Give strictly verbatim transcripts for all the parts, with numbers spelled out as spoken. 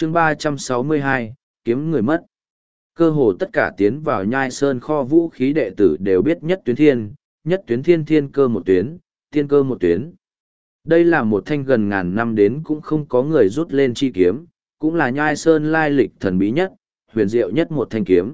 chương ba trăm sáu mươi hai, kiếm người mất. Cơ hồ tất cả tiến vào nhai sơn kho vũ khí đệ tử đều biết nhất tuyến thiên, nhất tuyến thiên thiên cơ một tuyến, tiên cơ một tuyến. Đây là một thanh gần ngàn năm đến cũng không có người rút lên chi kiếm, cũng là nhai sơn lai lịch thần bí nhất, huyền diệu nhất một thanh kiếm.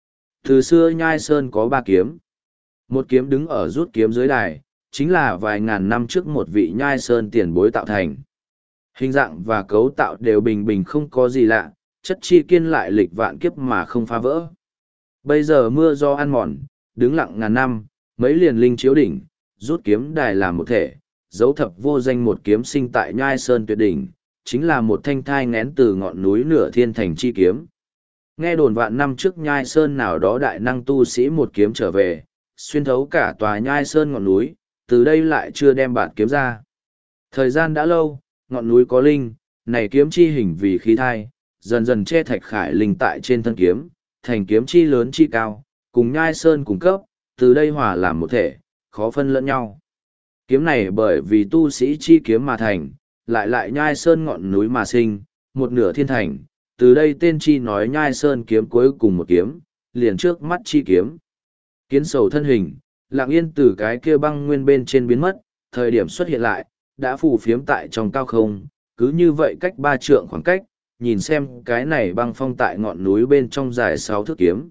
Từ xưa nhai sơn có ba kiếm. Một kiếm đứng ở rút kiếm dưới đài, chính là vài ngàn năm trước một vị nhai sơn tiền bối tạo thành. Hình dạng và cấu tạo đều bình bình không có gì lạ, chất chi kiên lại lịch vạn kiếp mà không phá vỡ. Bây giờ mưa do ăn mòn, đứng lặng ngàn năm, mấy liền linh chiếu đỉnh, rút kiếm đài làm một thể, dấu thập vô danh một kiếm sinh tại nhai sơn tuyệt đỉnh, chính là một thanh thai ngén từ ngọn núi nửa thiên thành chi kiếm. Nghe đồn vạn năm trước nhai sơn nào đó đại năng tu sĩ một kiếm trở về, xuyên thấu cả tòa nhai sơn ngọn núi, từ đây lại chưa đem bản kiếm ra. Thời gian đã lâu, ngọn núi có linh, này kiếm chi hình vì khí thai, dần dần che thạch khải linh tại trên thân kiếm, thành kiếm chi lớn chi cao, cùng nhai sơn cùng cấp, từ đây hòa làm một thể, khó phân lẫn nhau. Kiếm này bởi vì tu sĩ chi kiếm mà thành, lại lại nhai sơn ngọn núi mà sinh, một nửa thiên thành, từ đây tên chi nói nhai sơn kiếm cuối cùng một kiếm, liền trước mắt chi kiếm. Kiến sầu thân hình, lặng yên từ cái kia băng nguyên bên trên biến mất, thời điểm xuất hiện lại, đã phù phiếm tại trong cao không, cứ như vậy cách ba trượng khoảng cách, nhìn xem cái này băng phong tại ngọn núi bên trong dài sáu thước kiếm.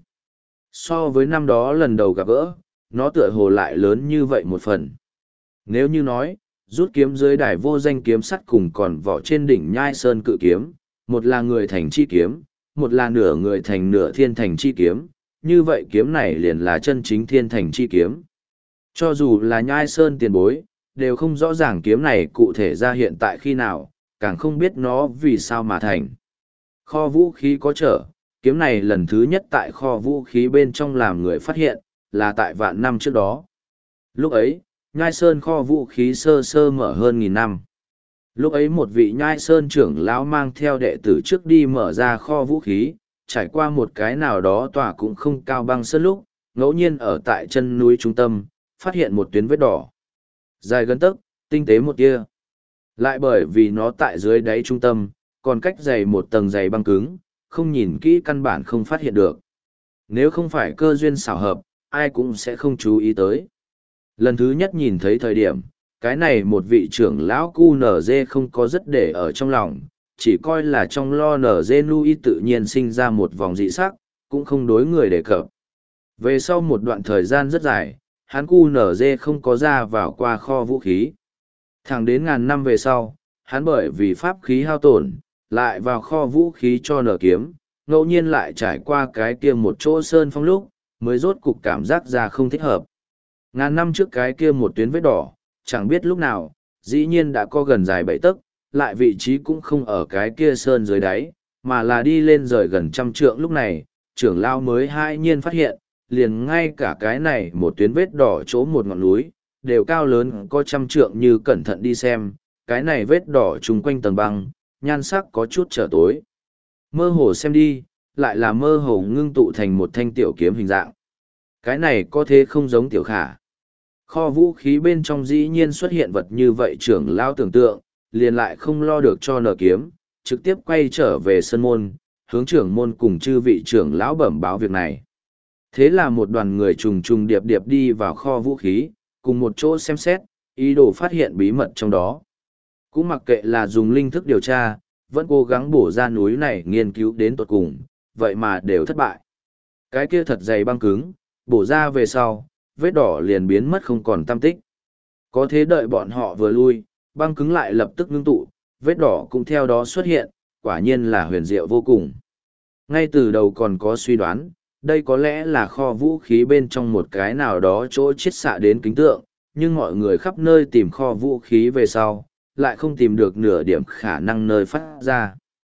So với năm đó lần đầu gặp gỡ, nó tựa hồ lại lớn như vậy một phần. Nếu như nói, rút kiếm dưới đài vô danh kiếm sắt cùng còn vỏ trên đỉnh nhai sơn cự kiếm, một là người thành chi kiếm, một là nửa người thành nửa thiên thành chi kiếm, như vậy kiếm này liền là chân chính thiên thành chi kiếm. Cho dù là nhai sơn tiền bối, đều không rõ ràng kiếm này cụ thể ra hiện tại khi nào, càng không biết nó vì sao mà thành. Kho vũ khí có trở, kiếm này lần thứ nhất tại kho vũ khí bên trong làm người phát hiện, là tại vạn năm trước đó. Lúc ấy, nhai sơn kho vũ khí sơ sơ mở hơn nghìn năm. Lúc ấy một vị nhai sơn trưởng lão mang theo đệ tử trước đi mở ra kho vũ khí, trải qua một cái nào đó tòa cũng không cao băng sơn lúc, ngẫu nhiên ở tại chân núi trung tâm, phát hiện một tuyến vết đỏ. Dài gần tấc, tinh tế một tia. Lại bởi vì nó tại dưới đáy trung tâm, còn cách dày một tầng dày băng cứng, không nhìn kỹ căn bản không phát hiện được. Nếu không phải cơ duyên xảo hợp, ai cũng sẽ không chú ý tới. Lần thứ nhất nhìn thấy thời điểm, cái này một vị trưởng lão cu nở dê không có rất để ở trong lòng, chỉ coi là trong lo nở dê nuôi tự nhiên sinh ra một vòng dị sắc, cũng không đối người đề cập. Về sau một đoạn thời gian rất dài, hắn cu nở dê không có ra vào qua kho vũ khí. Thẳng đến ngàn năm về sau, hắn bởi vì pháp khí hao tổn, lại vào kho vũ khí cho nở kiếm, ngẫu nhiên lại trải qua cái kia một chỗ sơn phong lúc, mới rốt cục cảm giác ra không thích hợp. Ngàn năm trước cái kia một tuyến vết đỏ, chẳng biết lúc nào, dĩ nhiên đã có gần dài bảy tấc, lại vị trí cũng không ở cái kia sơn dưới đáy, mà là đi lên rời gần trăm trượng lúc này, trưởng lao mới hai nhiên phát hiện, liền ngay cả cái này một tuyến vết đỏ chỗ một ngọn núi, đều cao lớn có trăm trượng như cẩn thận đi xem, cái này vết đỏ chung quanh tầng băng, nhan sắc có chút trở tối. Mơ hồ xem đi, lại là mơ hồ ngưng tụ thành một thanh tiểu kiếm hình dạng. Cái này có thế không giống tiểu khả. Kho vũ khí bên trong dĩ nhiên xuất hiện vật như vậy trưởng lao tưởng tượng, liền lại không lo được cho nở kiếm, trực tiếp quay trở về sân môn, hướng trưởng môn cùng chư vị trưởng lão bẩm báo việc này. Thế là một đoàn người trùng trùng điệp điệp đi vào kho vũ khí, cùng một chỗ xem xét, ý đồ phát hiện bí mật trong đó. Cũng mặc kệ là dùng linh thức điều tra, vẫn cố gắng bổ ra núi này nghiên cứu đến tột cùng, vậy mà đều thất bại. Cái kia thật dày băng cứng, bổ ra về sau, vết đỏ liền biến mất không còn tăm tích. Có thế đợi bọn họ vừa lui, băng cứng lại lập tức ngưng tụ, vết đỏ cũng theo đó xuất hiện, quả nhiên là huyền diệu vô cùng. Ngay từ đầu còn có suy đoán, đây có lẽ là kho vũ khí bên trong một cái nào đó chỗ chiết xạ đến kính tượng, nhưng mọi người khắp nơi tìm kho vũ khí về sau, lại không tìm được nửa điểm khả năng nơi phát ra.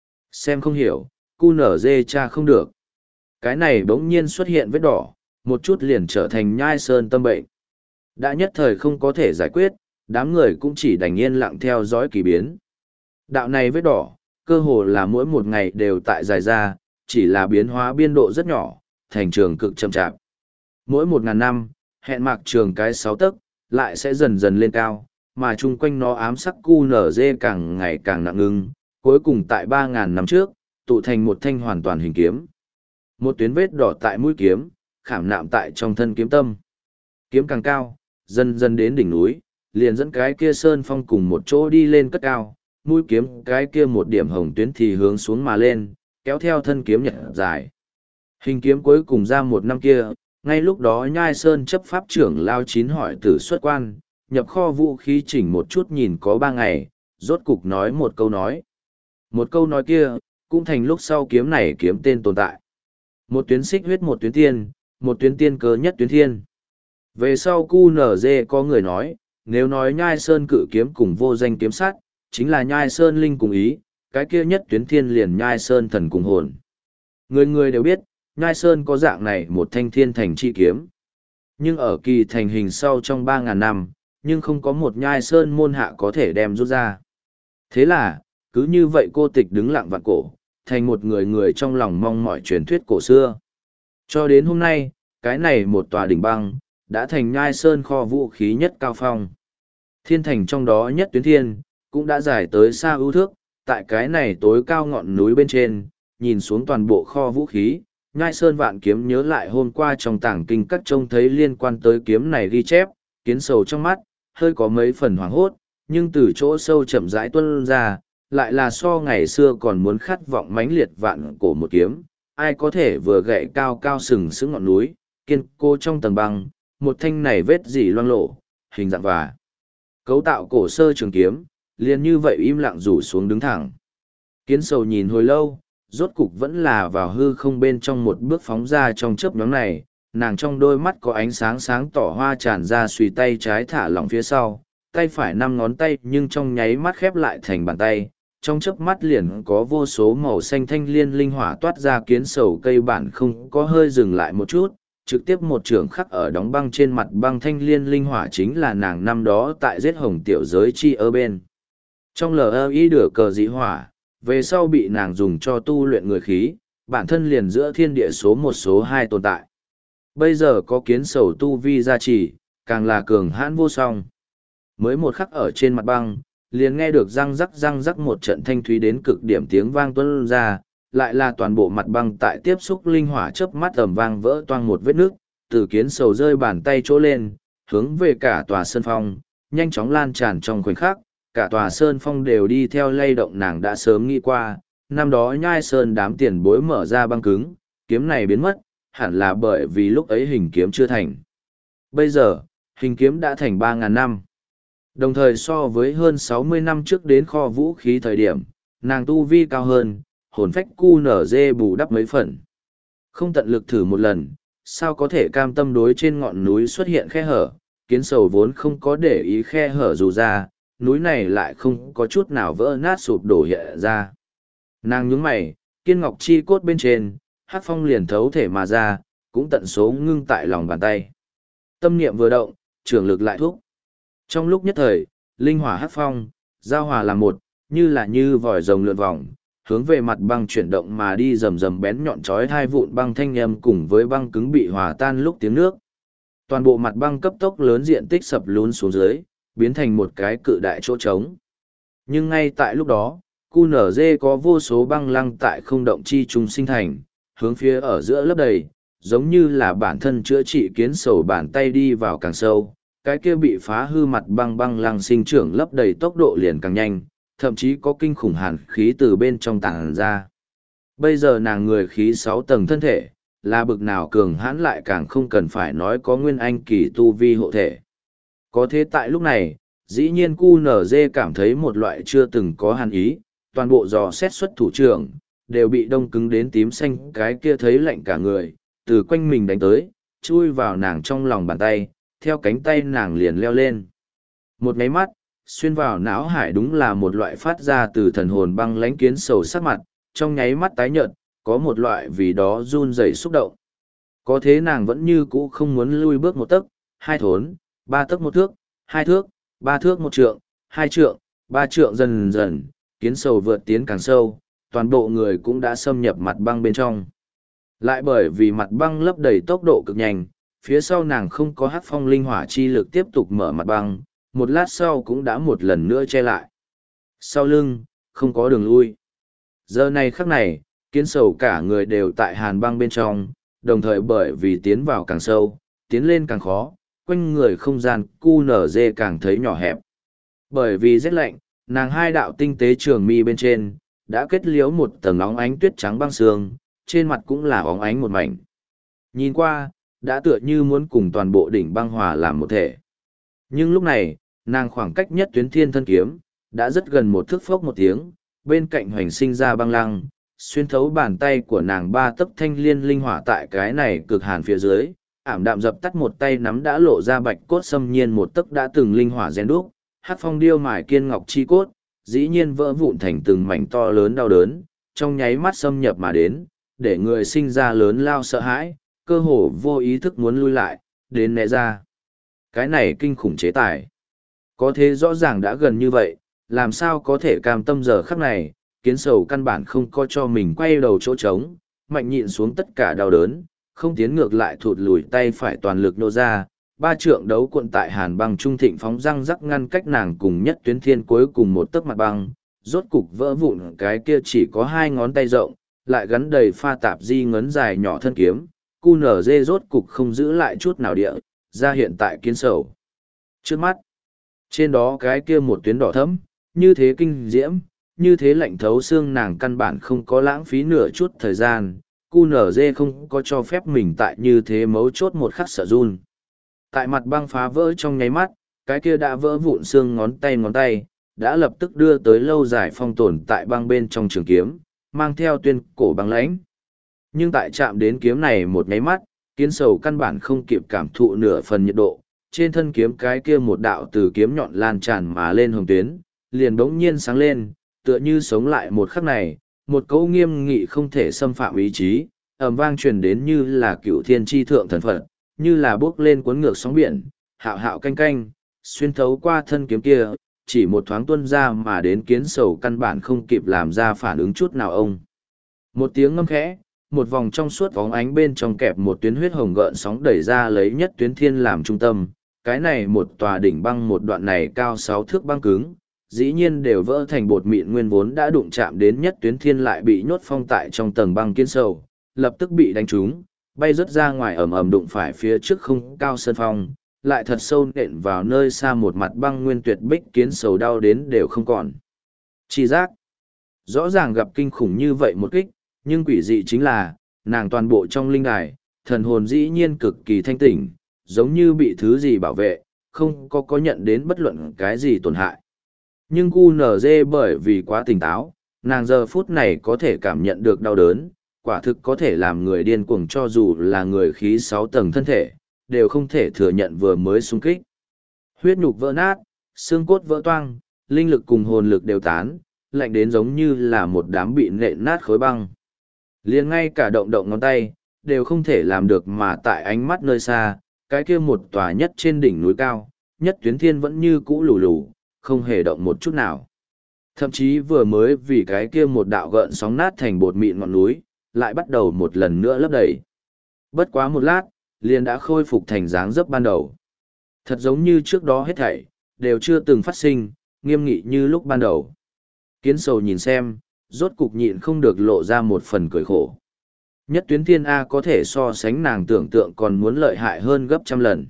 Xem không hiểu, cu nở dê cha không được. Cái này bỗng nhiên xuất hiện vết đỏ, một chút liền trở thành nhai sơn tâm bệnh. Đã nhất thời không có thể giải quyết, đám người cũng chỉ đành yên lặng theo dõi kỳ biến. Đạo này vết đỏ, cơ hồ là mỗi một ngày đều tại dài ra, chỉ là biến hóa biên độ rất nhỏ, thành trường cực chậm chạp. Mỗi một ngàn năm, hẹn mạc trường cái sáu tấc, lại sẽ dần dần lên cao, mà chung quanh nó ám sắc cu nở dê càng ngày càng nặng ngưng, cuối cùng tại ba ngàn năm trước, tụ thành một thanh hoàn toàn hình kiếm. Một tuyến vết đỏ tại mũi kiếm, khảm nạm tại trong thân kiếm tâm. Kiếm càng cao, dần dần đến đỉnh núi, liền dẫn cái kia sơn phong cùng một chỗ đi lên cất cao, mũi kiếm cái kia một điểm hồng tuyến thì hướng xuống mà lên, kéo theo thân kiếm nhật dài. Hình kiếm cuối cùng ra một năm kia, ngay lúc đó Nhai Sơn chấp pháp trưởng Lao Chín hỏi tử xuất quan, nhập kho vũ khí chỉnh một chút nhìn có ba ngày, rốt cục nói một câu nói. Một câu nói kia, cũng thành lúc sau kiếm này kiếm tên tồn tại. Một tuyến xích huyết một tuyến tiên, một tuyến tiên cơ nhất tuyến thiên. Về sau cu nở dê có người nói, nếu nói Nhai Sơn cự kiếm cùng vô danh kiếm sát, chính là Nhai Sơn linh cùng ý, cái kia nhất tuyến thiên liền Nhai Sơn thần cùng hồn. Người người đều biết, Nhai Sơn có dạng này một thanh thiên thành chi kiếm. Nhưng ở kỳ thành hình sau trong ba ngàn năm, nhưng không có một Nhai Sơn môn hạ có thể đem rút ra. Thế là, cứ như vậy cô tịch đứng lặng vạn cổ, thành một người người trong lòng mong mỏi truyền thuyết cổ xưa. Cho đến hôm nay, cái này một tòa đỉnh băng, đã thành Nhai Sơn kho vũ khí nhất cao phong. Thiên thành trong đó nhất tuyến thiên, cũng đã dài tới xa ưu thước, tại cái này tối cao ngọn núi bên trên, nhìn xuống toàn bộ kho vũ khí, Nhai Sơn vạn kiếm nhớ lại hôm qua trong tảng kinh các trông thấy liên quan tới kiếm này ghi chép, kiến sầu trong mắt, hơi có mấy phần hoảng hốt, nhưng từ chỗ sâu chậm rãi tuân ra, lại là so ngày xưa còn muốn khát vọng mãnh liệt vạn cổ một kiếm, ai có thể vừa gậy cao cao sừng sững ngọn núi, kiên cố trong tầng băng, một thanh này vết dỉ loang lộ, hình dạng và cấu tạo cổ sơ trường kiếm, liền như vậy im lặng rủ xuống đứng thẳng. Kiến sầu nhìn hồi lâu, rốt cục vẫn là vào hư không bên trong một bước phóng ra trong chớp nhóm này, nàng trong đôi mắt có ánh sáng sáng tỏ hoa tràn ra, suy tay trái thả lỏng phía sau, tay phải năm ngón tay nhưng trong nháy mắt khép lại thành bàn tay, trong chớp mắt liền có vô số màu xanh thanh liên linh hỏa toát ra. Kiến sầu cây bản không có hơi dừng lại một chút, trực tiếp một trường khắc ở đóng băng trên mặt băng. Thanh liên linh hỏa chính là nàng năm đó tại giết hồng tiểu giới chi ở bên trong lờ ý đửa cờ dĩ hỏa, về sau bị nàng dùng cho tu luyện người khí, bản thân liền giữa thiên địa số một số hai tồn tại. Bây giờ có kiến sầu tu vi gia trì, càng là cường hãn vô song. Mới một khắc ở trên mặt băng, liền nghe được răng rắc răng rắc một trận thanh thúy đến cực điểm tiếng vang tuôn ra, lại là toàn bộ mặt băng tại tiếp xúc linh hỏa chớp mắt ầm vang vỡ toang một vết nước, từ kiến sầu rơi bàn tay chỗ lên, hướng về cả tòa sơn phong, nhanh chóng lan tràn trong khoảnh khắc, cả tòa sơn phong đều đi theo lay động. Nàng đã sớm nghĩ qua, năm đó Nhai Sơn đám tiền bối mở ra băng cứng, kiếm này biến mất, hẳn là bởi vì lúc ấy hình kiếm chưa thành. Bây giờ, hình kiếm đã thành ba ngàn năm. Đồng thời so với hơn sáu mươi năm trước đến kho vũ khí thời điểm, nàng tu vi cao hơn, hồn phách cu nở dê bù đắp mấy phần. Không tận lực thử một lần, sao có thể cam tâm đối trên ngọn núi xuất hiện khe hở, kiến sầu vốn không có để ý khe hở dù ra, núi này lại không có chút nào vỡ nát sụp đổ hiện ra. Nàng nhướng mày, kiên ngọc chi cốt bên trên, hắc phong liền thấu thể mà ra, cũng tận số ngưng tại lòng bàn tay. Tâm niệm vừa động, trường lực lại thúc. Trong lúc nhất thời, linh hỏa hắc phong, giao hòa làm một, như là như vòi rồng lượn vòng, hướng về mặt băng chuyển động mà đi, rầm rầm bén nhọn chói hai vụn băng thanh âm cùng với băng cứng bị hòa tan lúc tiếng nước. Toàn bộ mặt băng cấp tốc lớn diện tích sập lún xuống dưới, biến thành một cái cự đại chỗ trống. Nhưng ngay tại lúc đó, cu nở dê có vô số băng lăng tại không động chi trung sinh thành, hướng phía ở giữa lấp đầy, giống như là bản thân chữa trị. Kiến sầu bàn tay đi vào càng sâu, cái kia bị phá hư mặt băng băng lăng sinh trưởng lấp đầy tốc độ liền càng nhanh, thậm chí có kinh khủng hàn khí từ bên trong tàng ra. Bây giờ nàng người khí sáu tầng thân thể, là bực nào cường hãn lại càng không cần phải nói có nguyên anh kỳ tu vi hộ thể. Có thế tại lúc này, dĩ nhiên cu nở dê cảm thấy một loại chưa từng có hàn ý, toàn bộ dò xét xuất thủ trưởng, đều bị đông cứng đến tím xanh, cái kia thấy lạnh cả người, từ quanh mình đánh tới, chui vào nàng trong lòng bàn tay, theo cánh tay nàng liền leo lên. Một nháy mắt, xuyên vào não hải đúng là một loại phát ra từ thần hồn băng lãnh. Kiến sầu sắc mặt, trong nháy mắt tái nhợt, có một loại vì đó run rẩy xúc động. Có thế nàng vẫn như cũ không muốn lui bước một tấc, hai thốn, ba tấc một thước, hai thước, ba thước một trượng, hai trượng, ba trượng. Dần dần, kiến sầu vượt tiến càng sâu, toàn bộ người cũng đã xâm nhập mặt băng bên trong. Lại bởi vì mặt băng lấp đầy tốc độ cực nhanh, phía sau nàng không có hắc phong linh hỏa chi lực tiếp tục mở mặt băng, một lát sau cũng đã một lần nữa che lại. Sau lưng, không có đường lui. Giờ này khắc này, Kiến sầu cả người đều tại hàn băng bên trong, đồng thời bởi vì tiến vào càng sâu, tiến lên càng khó, quanh người không gian cu nở dê càng thấy nhỏ hẹp. Bởi vì rét lạnh, nàng hai đạo tinh tế trường mi bên trên, đã kết liếu một tầng óng ánh tuyết trắng băng sương, trên mặt cũng là óng ánh một mảnh. Nhìn qua, đã tựa như muốn cùng toàn bộ đỉnh băng hòa làm một thể. Nhưng lúc này, nàng khoảng cách nhất tuyến thiên thân kiếm, đã rất gần một thước phốc một tiếng, bên cạnh hoành sinh ra băng lăng, xuyên thấu bàn tay của nàng ba tấc thanh liên linh hỏa tại cái này cực hàn phía dưới, ảm đạm dập tắt một tay nắm đã lộ ra bạch cốt xâm nhiên một tấc đã từng linh hỏa rèn đúc, hát phong điêu mài kiên ngọc chi cốt, dĩ nhiên vỡ vụn thành từng mảnh to lớn đau đớn, trong nháy mắt xâm nhập mà đến, để người sinh ra lớn lao sợ hãi, cơ hồ vô ý thức muốn lui lại, đến né ra. Cái này kinh khủng chế tài. Có thế rõ ràng đã gần như vậy, làm sao có thể cam tâm giờ khắc này, kiến sầu căn bản không có cho mình quay đầu chỗ trống, mạnh nhịn xuống tất cả đau đớn, không tiến ngược lại thụt lùi tay phải toàn lực nô ra, ba trượng đấu cuộn tại hàn băng trung thịnh phóng răng rắc ngăn cách nàng cùng nhất tuyến thiên cuối cùng một tấc mặt băng, rốt cục vỡ vụn cái kia chỉ có hai ngón tay rộng, lại gắn đầy pha tạp di ngấn dài nhỏ thân kiếm, cu nở dê rốt cục không giữ lại chút nào địa, ra hiện tại kiến sầu. Trước mắt, trên đó cái kia một tuyến đỏ thẫm, như thế kinh diễm, như thế lạnh thấu xương nàng căn bản không có lãng phí nửa chút thời gian, cu nở dê không có cho phép mình tại như thế mấu chốt một khắc sợ run. Tại mặt băng phá vỡ trong nháy mắt, cái kia đã vỡ vụn xương ngón tay ngón tay, đã lập tức đưa tới lâu dài phong tồn tại băng bên trong trường kiếm, mang theo tuyên cổ băng lãnh. Nhưng tại chạm đến kiếm này một nháy mắt, kiến sầu căn bản không kịp cảm thụ nửa phần nhiệt độ, trên thân kiếm cái kia một đạo từ kiếm nhọn lan tràn mà lên hồng tuyến, liền bỗng nhiên sáng lên, tựa như sống lại một khắc này, một câu nghiêm nghị không thể xâm phạm ý chí, ầm vang truyền đến như là cựu thiên tri thượng thần Phật, như là bước lên cuốn ngược sóng biển, hạo hạo canh canh, xuyên thấu qua thân kiếm kia, chỉ một thoáng tuân ra mà đến kiến sầu căn bản không kịp làm ra phản ứng chút nào ông. Một tiếng ngâm khẽ, một vòng trong suốt bóng ánh bên trong kẹp một tuyến huyết hồng gợn sóng đẩy ra lấy nhất tuyến thiên làm trung tâm, cái này một tòa đỉnh băng một đoạn này cao sáu thước băng cứng, dĩ nhiên đều vỡ thành bột mịn nguyên vốn đã đụng chạm đến nhất tuyến thiên lại bị nhốt phong tại trong tầng băng kiến sầu, lập tức bị đánh trúng, bay rớt ra ngoài ầm ầm đụng phải phía trước không cao sân phong, lại thật sâu nện vào nơi xa một mặt băng nguyên tuyệt bích kiến sầu đau đến đều không còn. Chi giác, rõ ràng gặp kinh khủng như vậy một kích, nhưng quỷ dị chính là, nàng toàn bộ trong linh đài, thần hồn dĩ nhiên cực kỳ thanh tỉnh, giống như bị thứ gì bảo vệ, không có có nhận đến bất luận cái gì tổn hại. Nhưng cu nở dê bởi vì quá tỉnh táo, nàng giờ phút này có thể cảm nhận được đau đớn, quả thực có thể làm người điên cuồng cho dù là người khí sáu tầng thân thể, đều không thể thừa nhận vừa mới xung kích. Huyết nhục vỡ nát, xương cốt vỡ toang, linh lực cùng hồn lực đều tán, lạnh đến giống như là một đám bị nện nát khối băng. Liền ngay cả động động ngón tay, đều không thể làm được mà tại ánh mắt nơi xa, cái kia một tòa nhất trên đỉnh núi cao, nhất tuyến thiên vẫn như cũ lù lù, không hề động một chút nào. Thậm chí vừa mới vì cái kia một đạo gợn sóng nát thành bột mịn ngọn núi, lại bắt đầu một lần nữa lấp đầy. Bất quá một lát, liền đã khôi phục thành dáng dấp ban đầu. Thật giống như trước đó hết thảy, đều chưa từng phát sinh, nghiêm nghị như lúc ban đầu. Kiến sầu nhìn xem, rốt cục nhịn không được lộ ra một phần cười khổ. Nhất tuyến thiên A có thể so sánh nàng tưởng tượng còn muốn lợi hại hơn gấp trăm lần.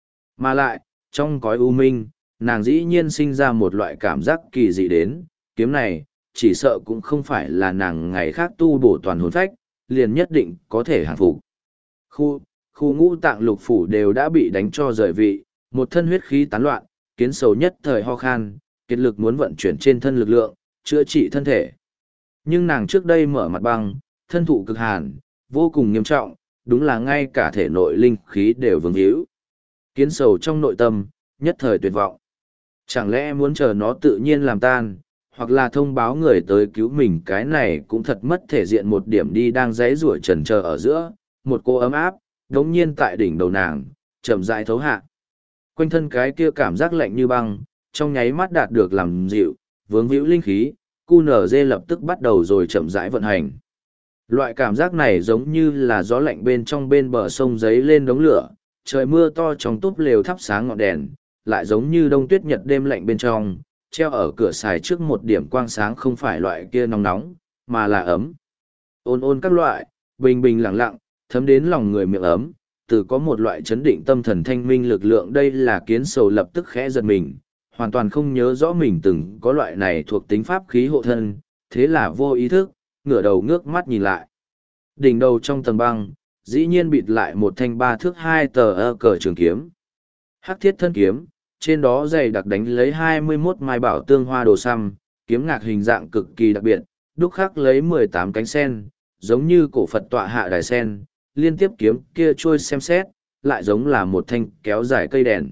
Mà lại, trong cõi u minh, nàng dĩ nhiên sinh ra một loại cảm giác kỳ dị đến, kiếm này, chỉ sợ cũng không phải là nàng ngày khác tu bổ toàn hồn phách, liền nhất định có thể hàng phục. Khu, khu ngũ tạng lục phủ đều đã bị đánh cho rời vị, một thân huyết khí tán loạn, kiến sầu nhất thời ho khan, kiệt lực muốn vận chuyển trên thân lực lượng, chữa trị thân thể. Nhưng nàng trước đây mở mặt băng, thân thụ cực hàn, vô cùng nghiêm trọng, đúng là ngay cả thể nội linh khí đều vướng hữu. Kiến sầu trong nội tâm, nhất thời tuyệt vọng. Chẳng lẽ muốn chờ nó tự nhiên làm tan, hoặc là thông báo người tới cứu mình, cái này cũng thật mất thể diện một điểm đi đang giãy giụa chần chờ ở giữa, một cô ấm áp, đống nhiên tại đỉnh đầu nàng, chậm rãi thấu hạ. Quanh thân cái kia cảm giác lạnh như băng, trong nháy mắt đạt được làm dịu, vướng hữu linh khí, cu nở dê lập tức bắt đầu rồi chậm rãi vận hành. Loại cảm giác này giống như là gió lạnh bên trong bên bờ sông giấy lên đống lửa, trời mưa to trong túp lều thắp sáng ngọn đèn, lại giống như đông tuyết nhật đêm lạnh bên trong, treo ở cửa xài trước một điểm quang sáng không phải loại kia nóng nóng, mà là ấm. Ôn ôn các loại, bình bình lặng lặng, thấm đến lòng người miệng ấm, từ có một loại chấn định tâm thần thanh minh lực lượng. Đây là Kiến Sầu lập tức khẽ giật mình, hoàn toàn không nhớ rõ mình từng có loại này thuộc tính pháp khí hộ thân, thế là vô ý thức, ngửa đầu ngước mắt nhìn lại. Đỉnh đầu trong tầng băng, dĩ nhiên bịt lại một thanh ba thước hai tờ ơ cờ trường kiếm. Hắc thiết thân kiếm, trên đó dày đặc đánh lấy hai mươi mốt mai bảo tương hoa đồ xăm, kiếm ngạc hình dạng cực kỳ đặc biệt, đúc khắc lấy mười tám cánh sen, giống như cổ Phật tọa hạ đài sen, liên tiếp kiếm kia trôi xem xét, lại giống là một thanh kéo dài cây đèn.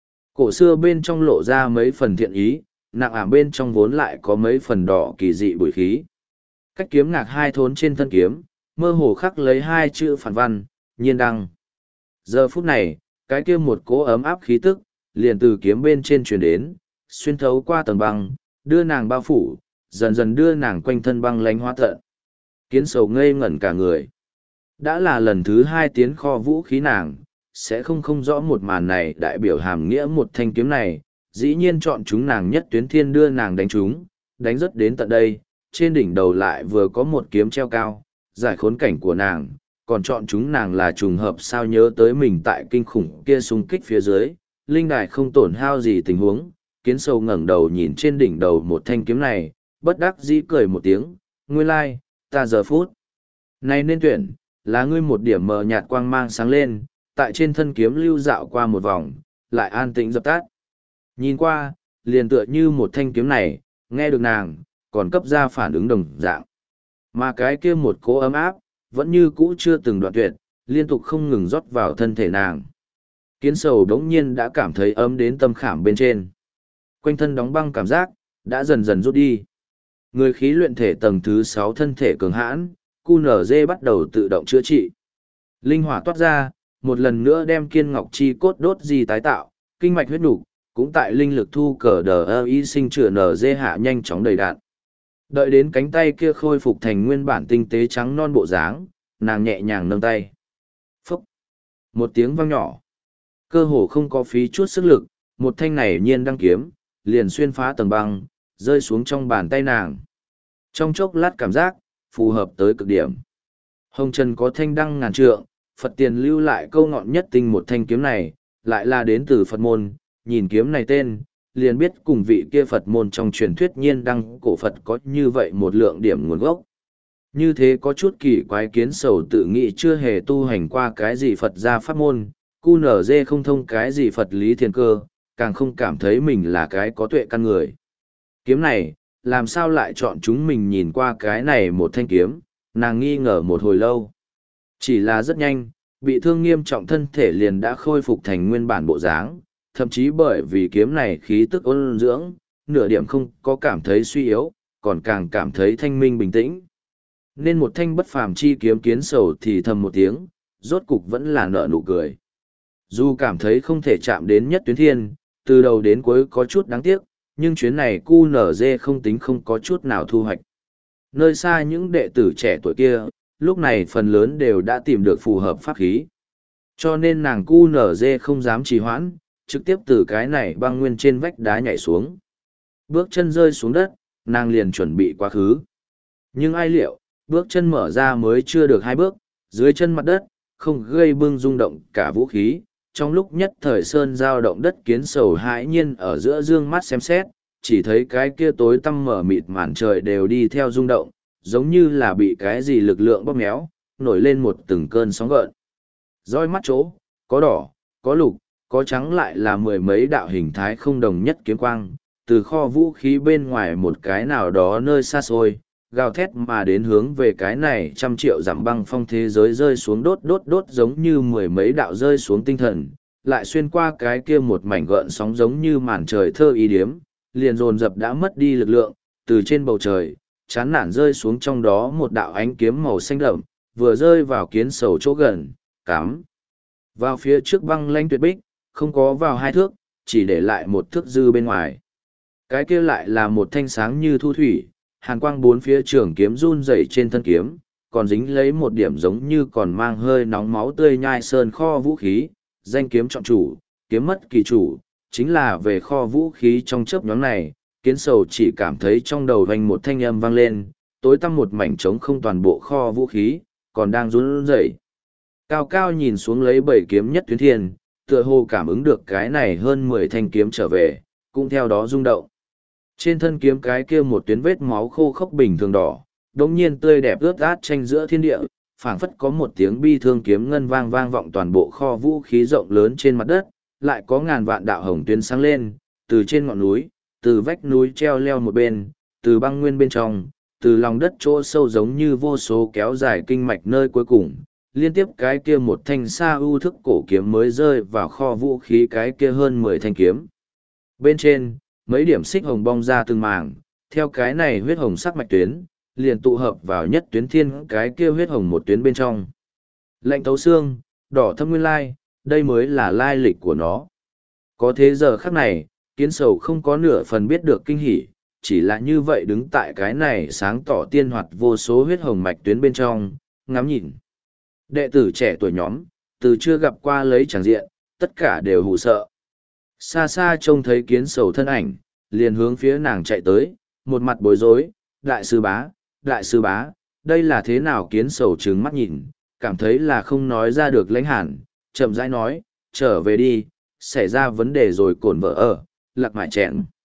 Cổ xưa bên trong lộ ra mấy phần thiện ý, nặng ảm bên trong vốn lại có mấy phần đỏ kỳ dị bụi khí. Cách kiếm ngạc hai thốn trên thân kiếm, mơ hồ khắc lấy hai chữ phản văn, nhiên đăng. Giờ phút này, cái kia một cỗ ấm áp khí tức, liền từ kiếm bên trên truyền đến, xuyên thấu qua tầng băng, đưa nàng bao phủ, dần dần đưa nàng quanh thân băng lánh hóa tận. Kiến Sầu ngây ngẩn cả người. Đã là lần thứ hai tiến kho vũ khí nàng, sẽ không không rõ một màn này đại biểu hàm nghĩa một thanh kiếm này, dĩ nhiên chọn chúng nàng nhất tuyến thiên đưa nàng đánh chúng, đánh rất đến tận đây, trên đỉnh đầu lại vừa có một kiếm treo cao, giải khốn cảnh của nàng, còn chọn chúng nàng là trùng hợp sao nhớ tới mình tại kinh khủng kia xung kích phía dưới, linh đài không tổn hao gì tình huống, Kiến Sầu ngẩng đầu nhìn trên đỉnh đầu một thanh kiếm này, bất đắc dĩ cười một tiếng, nguyên lai, ta giờ phút này nên tuyển, là ngươi. Một điểm mờ nhạt quang mang sáng lên, tại trên thân kiếm lưu dạo qua một vòng, lại an tĩnh dập tắt. Nhìn qua, liền tựa như một thanh kiếm này, nghe được nàng, còn cấp ra phản ứng đồng dạng. Mà cái kia một cỗ ấm áp, vẫn như cũ chưa từng đoạn tuyệt, liên tục không ngừng rót vào thân thể nàng. Kiến Sầu đống nhiên đã cảm thấy ấm đến tâm khảm bên trên. Quanh thân đóng băng cảm giác, đã dần dần rút đi. Người khí luyện thể tầng thứ sáu thân thể cường hãn, cu nở dê bắt đầu tự động chữa trị. Linh hỏa toát ra, một lần nữa đem kiên ngọc chi cốt đốt di tái tạo, kinh mạch huyết nục cũng tại linh lực thu cờ đờ ơ y sinh chữa nở dê hạ nhanh chóng đầy đạn. Đợi đến cánh tay kia khôi phục thành nguyên bản tinh tế trắng non bộ dáng, nàng nhẹ nhàng nâng tay. Phúc! Một tiếng vang nhỏ. Cơ hồ không có phí chút sức lực, một thanh này nhiên đăng kiếm, liền xuyên phá tầng băng, rơi xuống trong bàn tay nàng. Trong chốc lát cảm giác, phù hợp tới cực điểm. Hồng Trần có thanh đăng ngàn trượng, Phật tiền lưu lại câu ngọn nhất tinh một thanh kiếm này, lại là đến từ Phật môn, nhìn kiếm này tên, liền biết cùng vị kia Phật môn trong truyền thuyết nhiên đăng cổ Phật có như vậy một lượng điểm nguồn gốc. Như thế có chút kỳ quái. Kiến Sầu tự nghĩ chưa hề tu hành qua cái gì Phật gia pháp môn, cu nở dê không thông cái gì Phật lý thiên cơ, càng không cảm thấy mình là cái có tuệ căn người. Kiếm này, làm sao lại chọn chúng mình? Nhìn qua cái này một thanh kiếm, nàng nghi ngờ một hồi lâu. Chỉ là rất nhanh, bị thương nghiêm trọng thân thể liền đã khôi phục thành nguyên bản bộ dáng, thậm chí bởi vì kiếm này khí tức ôn dưỡng, nửa điểm không có cảm thấy suy yếu, còn càng cảm thấy thanh minh bình tĩnh. Nên một thanh bất phàm chi kiếm. Kiến Sầu thì thầm một tiếng, rốt cục vẫn là nở nụ cười. Dù cảm thấy không thể chạm đến nhất tuyến thiên, từ đầu đến cuối có chút đáng tiếc, nhưng chuyến này cu nở dê không tính không có chút nào thu hoạch. Nơi xa những đệ tử trẻ tuổi kia, lúc này phần lớn đều đã tìm được phù hợp pháp khí. Cho nên nàng cu nở dê không dám trì hoãn, trực tiếp từ cái này băng nguyên trên vách đá nhảy xuống. Bước chân rơi xuống đất, nàng liền chuẩn bị quá khứ. Nhưng ai liệu, bước chân mở ra mới chưa được hai bước, dưới chân mặt đất, không gây bưng rung động cả vũ khí. Trong lúc nhất thời sơn giao động đất. Kiến Sầu hãi nhiên ở giữa dương mắt xem xét, chỉ thấy cái kia tối tăm mở mịt màn trời đều đi theo rung động, giống như là bị cái gì lực lượng bóp méo, nổi lên một từng cơn sóng gợn. Roi mắt chỗ, có đỏ, có lục, có trắng, lại là mười mấy đạo hình thái không đồng nhất kiếm quang, từ kho vũ khí bên ngoài một cái nào đó nơi xa xôi, gào thét mà đến, hướng về cái này trăm triệu dặm băng phong thế giới rơi xuống, đốt đốt đốt giống như mười mấy đạo rơi xuống tinh thần, lại xuyên qua cái kia một mảnh gợn sóng giống như màn trời thơ ý điếm, liền dồn dập đã mất đi lực lượng, từ trên bầu trời, chán nản rơi xuống trong đó một đạo ánh kiếm màu xanh đậm, vừa rơi vào Kiến Sầu chỗ gần, cắm vào phía trước băng lanh tuyệt bích, không có vào hai thước, chỉ để lại một thước dư bên ngoài. Cái kia lại là một thanh sáng như thu thủy, hàn quang bốn phía trường kiếm run rẩy trên thân kiếm, còn dính lấy một điểm giống như còn mang hơi nóng máu tươi nhai sơn kho vũ khí, danh kiếm chọn chủ, kiếm mất kỳ chủ, chính là về kho vũ khí. Trong chớp nhoáng này, Kiến Sầu chỉ cảm thấy trong đầu vang một thanh âm vang lên, tối tăm một mảnh trống không toàn bộ kho vũ khí, còn đang run rẩy. Cao cao nhìn xuống lấy bảy kiếm nhất tuyến thiên, tựa hồ cảm ứng được cái này hơn mười thanh kiếm trở về, cũng theo đó rung động. Trên thân kiếm cái kia một tuyến vết máu khô khốc bình thường đỏ, đống nhiên tươi đẹp ướt át tranh giữa thiên địa, phảng phất có một tiếng bi thương kiếm ngân vang vang vọng toàn bộ kho vũ khí rộng lớn trên mặt đất, lại có ngàn vạn đạo hồng tuyến sáng lên, từ trên ngọn núi, từ vách núi treo leo một bên, từ băng nguyên bên trong, từ lòng đất chỗ sâu giống như vô số kéo dài kinh mạch nơi cuối cùng, liên tiếp cái kia một thanh sa ưu thức cổ kiếm mới rơi vào kho vũ khí cái kia hơn mười thanh kiếm. Bên trên, mấy điểm xích hồng bong ra từng mảng, theo cái này huyết hồng sắc mạch tuyến, liền tụ hợp vào nhất tuyến thiên cái kia huyết hồng một tuyến bên trong. Lạnh thấu xương, đỏ thâm nguyên lai, đây mới là lai lịch của nó. Có thế giờ khắc này, kiến sầu không có nửa phần biết được kinh hỉ, chỉ là như vậy đứng tại cái này sáng tỏ tiên hoạt vô số huyết hồng mạch tuyến bên trong, ngắm nhìn. Đệ tử trẻ tuổi nhóm, từ chưa gặp qua lấy tràng diện, tất cả đều hù sợ. Xa xa trông thấy kiến sầu thân ảnh, liền hướng phía nàng chạy tới, một mặt bối rối, đại sư bá, đại sư bá, đây là thế nào? Kiến sầu trừng mắt nhìn, cảm thấy là không nói ra được lãnh hẳn, chậm rãi nói, trở về đi, xảy ra vấn đề rồi cổn vợ ở, lạc mại chẹn.